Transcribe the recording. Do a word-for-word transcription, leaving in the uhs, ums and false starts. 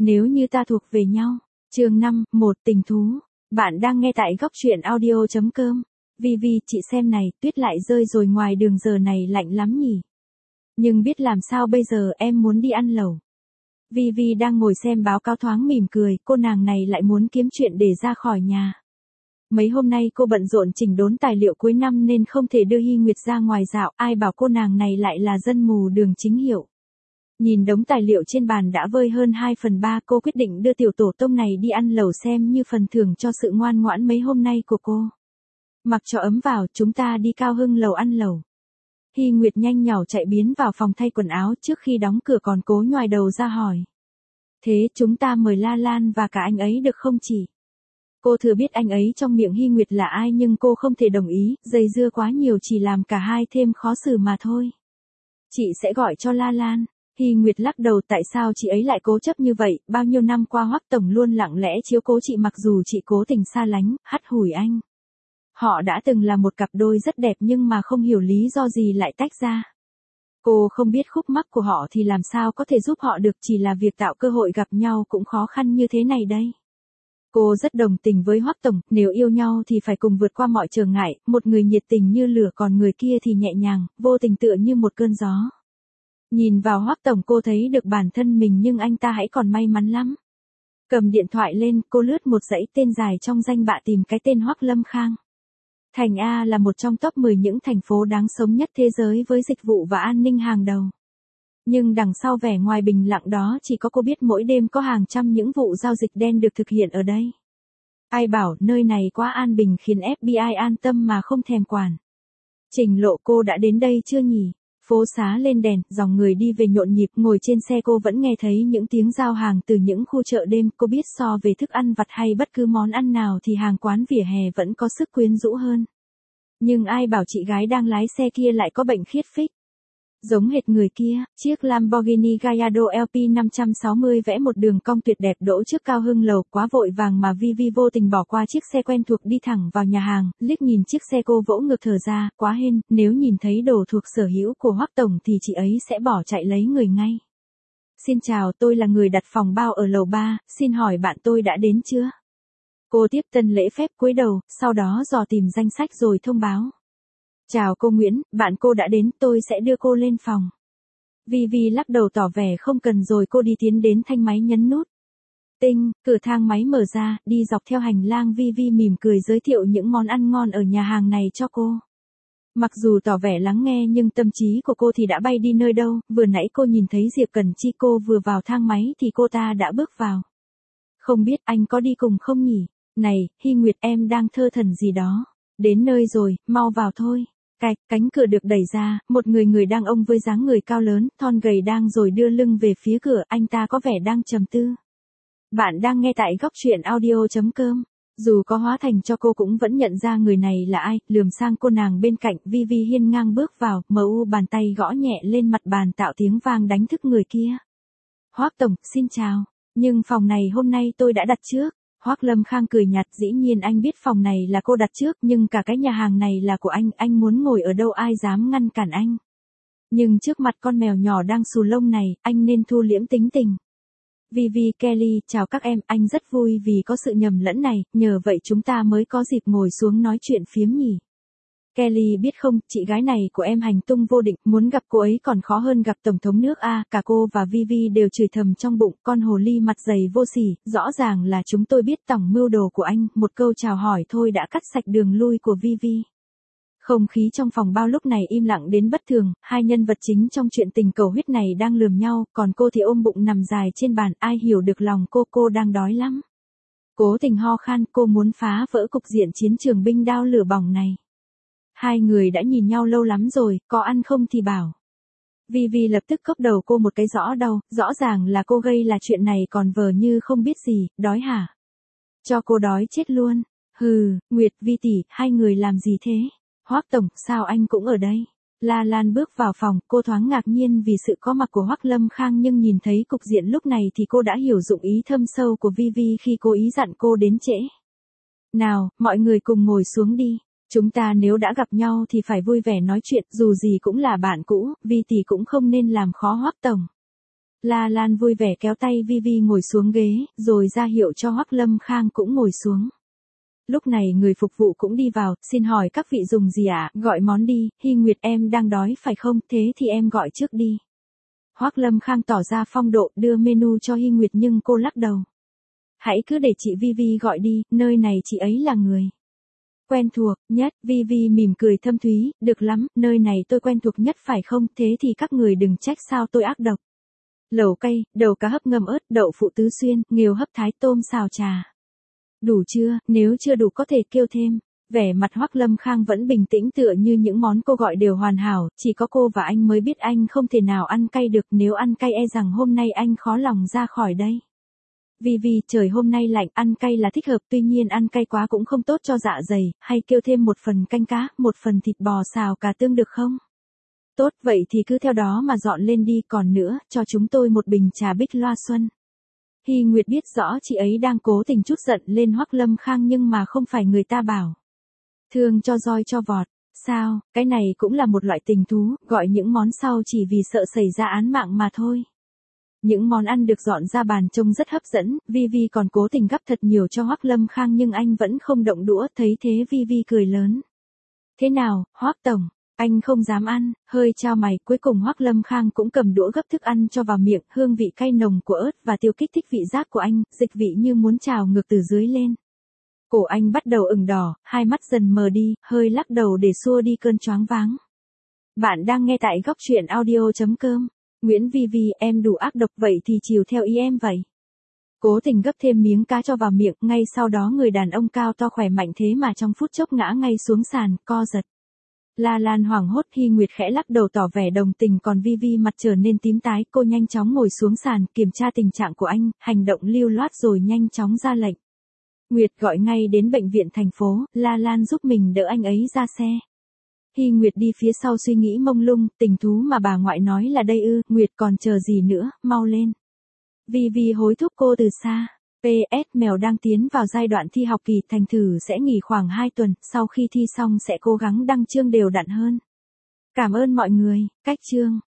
Nếu như ta thuộc về nhau. Chương năm, một tình thú. Bạn đang nghe tại góc truyện audio chấm com. Vi Vi, chị xem này, tuyết lại rơi rồi, ngoài đường giờ này lạnh lắm nhỉ. Nhưng biết làm sao bây giờ, em muốn đi ăn lẩu. Vi Vi đang ngồi xem báo cáo thoáng mỉm cười, cô nàng này lại muốn kiếm chuyện để ra khỏi nhà. Mấy hôm nay cô bận rộn chỉnh đốn tài liệu cuối năm nên không thể đưa Hy Nguyệt ra ngoài dạo, ai bảo cô nàng này lại là dân mù đường chính hiệu. Nhìn đống tài liệu trên bàn đã vơi hơn hai phần ba, cô quyết định đưa tiểu tổ tông này đi ăn lẩu xem như phần thưởng cho sự ngoan ngoãn mấy hôm nay của cô. Mặc cho ấm vào, chúng ta đi Cao Hưng lầu ăn lẩu. Hy Nguyệt nhanh nhỏ chạy biến vào phòng thay quần áo, trước khi đóng cửa còn cố nhoài đầu ra hỏi. Thế chúng ta mời La Lan và cả anh ấy được không chị? Cô thừa biết anh ấy trong miệng Hy Nguyệt là ai nhưng cô không thể đồng ý, dây dưa quá nhiều chỉ làm cả hai thêm khó xử mà thôi. Chị sẽ gọi cho La Lan. Hy Nguyệt lắc đầu, tại sao chị ấy lại cố chấp như vậy, bao nhiêu năm qua Hoắc Tổng luôn lặng lẽ chiếu cố chị mặc dù chị cố tình xa lánh, hắt hủi anh. Họ đã từng là một cặp đôi rất đẹp nhưng mà không hiểu lý do gì lại tách ra. Cô không biết khúc mắc của họ thì làm sao có thể giúp họ được, chỉ là việc tạo cơ hội gặp nhau cũng khó khăn như thế này đây. Cô rất đồng tình với Hoắc Tổng, nếu yêu nhau thì phải cùng vượt qua mọi trở ngại, một người nhiệt tình như lửa còn người kia thì nhẹ nhàng, vô tình tựa như một cơn gió. Nhìn vào Hoắc Tổng cô thấy được bản thân mình nhưng anh ta hãy còn may mắn lắm. Cầm điện thoại lên, cô lướt một dãy tên dài trong danh bạ tìm cái tên Hoắc Lâm Khang. Thành A là một trong top mười những thành phố đáng sống nhất thế giới với dịch vụ và an ninh hàng đầu. Nhưng đằng sau vẻ ngoài bình lặng đó chỉ có cô biết mỗi đêm có hàng trăm những vụ giao dịch đen được thực hiện ở đây. Ai bảo nơi này quá an bình khiến ép bê i an tâm mà không thèm quản. Trình Lộ, cô đã đến đây chưa nhỉ? Phố xá lên đèn, dòng người đi về nhộn nhịp, ngồi trên xe cô vẫn nghe thấy những tiếng giao hàng từ những khu chợ đêm, cô biết so về thức ăn vặt hay bất cứ món ăn nào thì hàng quán vỉa hè vẫn có sức quyến rũ hơn. Nhưng ai bảo chị gái đang lái xe kia lại có bệnh khiết phích. Giống hệt người kia, chiếc Lamborghini Gallardo lờ pê năm sáu không vẽ một đường cong tuyệt đẹp đỗ trước Cao Hưng lầu, quá vội vàng mà Vi Vi vô tình bỏ qua chiếc xe quen thuộc đi thẳng vào nhà hàng, liếc nhìn chiếc xe cô vỗ ngực thở ra, quá hên, nếu nhìn thấy đồ thuộc sở hữu của Hoắc Tổng thì chị ấy sẽ bỏ chạy lấy người ngay. Xin chào, tôi là người đặt phòng bao ở lầu ba, xin hỏi bạn tôi đã đến chưa? Cô tiếp tân lễ phép cúi đầu, sau đó dò tìm danh sách rồi thông báo. Chào cô Nguyễn, bạn cô đã đến, tôi sẽ đưa cô lên phòng. Vi Vi lắc đầu tỏ vẻ không cần rồi cô đi tiến đến thanh máy nhấn nút. Tinh, cửa thang máy mở ra, đi dọc theo hành lang Vi Vi mỉm cười giới thiệu những món ăn ngon ở nhà hàng này cho cô. Mặc dù tỏ vẻ lắng nghe nhưng tâm trí của cô thì đã bay đi nơi đâu, vừa nãy cô nhìn thấy Diệp Cẩn Chi, cô vừa vào thang máy thì cô ta đã bước vào. Không biết anh có đi cùng không nhỉ? Này, Hy Nguyệt, em đang thơ thẩn gì đó. Đến nơi rồi, mau vào thôi. Cạch, cánh cửa được đẩy ra, một người người đàn ông với dáng người cao lớn, thon gầy đang rồi đưa lưng về phía cửa, anh ta có vẻ đang trầm tư. Bạn đang nghe tại góc truyện audio chấm com. Dù có hóa thành cho cô cũng vẫn nhận ra người này là ai, lườm sang cô nàng bên cạnh, Vi Vi hiên ngang bước vào, mờ u bàn tay gõ nhẹ lên mặt bàn tạo tiếng vang đánh thức người kia. Hoắc Tổng, xin chào, nhưng phòng này hôm nay tôi đã đặt trước. Hoắc Lâm Khang cười nhạt, dĩ nhiên anh biết phòng này là cô đặt trước nhưng cả cái nhà hàng này là của anh, anh muốn ngồi ở đâu ai dám ngăn cản anh. Nhưng trước mặt con mèo nhỏ đang xù lông này, anh nên thu liễm tính tình. Vi Vi, Kelly, chào các em, anh rất vui vì có sự nhầm lẫn này, nhờ vậy chúng ta mới có dịp ngồi xuống nói chuyện phiếm nhỉ. Kelly biết không, chị gái này của em hành tung vô định, muốn gặp cô ấy còn khó hơn gặp Tổng thống nước A, cả cô và Vi Vi đều chửi thầm trong bụng, con hồ ly mặt dày vô sỉ, rõ ràng là chúng tôi biết tổng mưu đồ của anh, một câu chào hỏi thôi đã cắt sạch đường lui của Vi Vi. Không khí trong phòng bao lúc này im lặng đến bất thường, hai nhân vật chính trong chuyện tình cầu huyết này đang lườm nhau, còn cô thì ôm bụng nằm dài trên bàn, ai hiểu được lòng cô, cô đang đói lắm. Cố tình ho khan, cô muốn phá vỡ cục diện chiến trường binh đao lửa bỏng này. Hai người đã nhìn nhau lâu lắm rồi, có ăn không thì bảo. Vi Vi lập tức cốc đầu cô một cái rõ đau, rõ ràng là cô gây là chuyện này còn vờ như không biết gì, đói hả? Cho cô đói chết luôn. Hừ, Nguyệt, Vi tỷ, hai người làm gì thế? Hoắc Tổng, sao anh cũng ở đây? La Lan bước vào phòng, cô thoáng ngạc nhiên vì sự có mặt của Hoắc Lâm Khang nhưng nhìn thấy cục diện lúc này thì cô đã hiểu dụng ý thâm sâu của Vi Vi khi cố ý dặn cô đến trễ. Nào, mọi người cùng ngồi xuống đi. Chúng ta nếu đã gặp nhau thì phải vui vẻ nói chuyện, dù gì cũng là bạn cũ, Vi tỷ cũng không nên làm khó Hoắc Tổng. La Lan vui vẻ kéo tay Vi Vi ngồi xuống ghế, rồi ra hiệu cho Hoắc Lâm Khang cũng ngồi xuống. Lúc này người phục vụ cũng đi vào, xin hỏi các vị dùng gì ạ, à? Gọi món đi, Hy Nguyệt em đang đói phải không, thế thì em gọi trước đi. Hoắc Lâm Khang tỏ ra phong độ đưa menu cho Hy Nguyệt nhưng cô lắc đầu. Hãy cứ để chị Vi Vi gọi đi, nơi này chị ấy là người quen thuộc nhất. Vi Vi mỉm cười thâm thúy, được lắm, nơi này tôi quen thuộc nhất phải không, thế thì các người đừng trách sao tôi ác độc. Lẩu cay, đầu cá hấp ngâm ớt, đậu phụ tứ xuyên, nghêu hấp thái tôm xào trà. Đủ chưa, nếu chưa đủ có thể kêu thêm. Vẻ mặt Hoắc Lâm Khang vẫn bình tĩnh tựa như những món cô gọi đều hoàn hảo, chỉ có cô và anh mới biết anh không thể nào ăn cay được, nếu ăn cay e rằng hôm nay anh khó lòng ra khỏi đây. Vì vì trời hôm nay lạnh, ăn cay là thích hợp, tuy nhiên ăn cay quá cũng không tốt cho dạ dày, hay kêu thêm một phần canh cá, một phần thịt bò xào cà tương được không? Tốt, vậy thì cứ theo đó mà dọn lên đi, còn nữa, cho chúng tôi một bình trà bích loa xuân. Hy Nguyệt biết rõ chị ấy đang cố tình trút giận lên Hoắc Lâm Khang nhưng mà không phải người ta bảo. Thương cho roi cho vọt, sao, cái này cũng là một loại tình thú, gọi những món sau chỉ vì sợ xảy ra án mạng mà thôi. Những món ăn được dọn ra bàn trông rất hấp dẫn, Vi Vi còn cố tình gắp thật nhiều cho Hoắc Lâm Khang nhưng anh vẫn không động đũa, thấy thế Vi Vi cười lớn. Thế nào, Hoắc tổng, anh không dám ăn, hơi trao mày, cuối cùng Hoắc Lâm Khang cũng cầm đũa gấp thức ăn cho vào miệng, hương vị cay nồng của ớt và tiêu kích thích vị giác của anh, dịch vị như muốn trào ngược từ dưới lên. Cổ anh bắt đầu ửng đỏ, hai mắt dần mờ đi, hơi lắc đầu để xua đi cơn choáng váng. Bạn đang nghe tại góc truyện audio chấm com. Nguyễn Vi Vi, em đủ ác độc vậy thì chiều theo ý em vậy. Cố tình gấp thêm miếng cá cho vào miệng, ngay sau đó người đàn ông cao to khỏe mạnh thế mà trong phút chốc ngã ngay xuống sàn, co giật. La Lan hoảng hốt, Hy Nguyệt khẽ lắc đầu tỏ vẻ đồng tình, còn Vi Vi mặt trở nên tím tái, cô nhanh chóng ngồi xuống sàn, kiểm tra tình trạng của anh, hành động lưu loát rồi nhanh chóng ra lệnh. Nguyệt gọi ngay đến bệnh viện thành phố, La Lan giúp mình đỡ anh ấy ra xe. Hy Nguyệt đi phía sau suy nghĩ mông lung, tình thú mà bà ngoại nói là đây ư, Nguyệt còn chờ gì nữa, mau lên. Vi Vi hối thúc cô từ xa. pê ét Mèo đang tiến vào giai đoạn thi học kỳ, thành thử sẽ nghỉ khoảng hai tuần, sau khi thi xong sẽ cố gắng đăng chương đều đặn hơn. Cảm ơn mọi người, cách chương.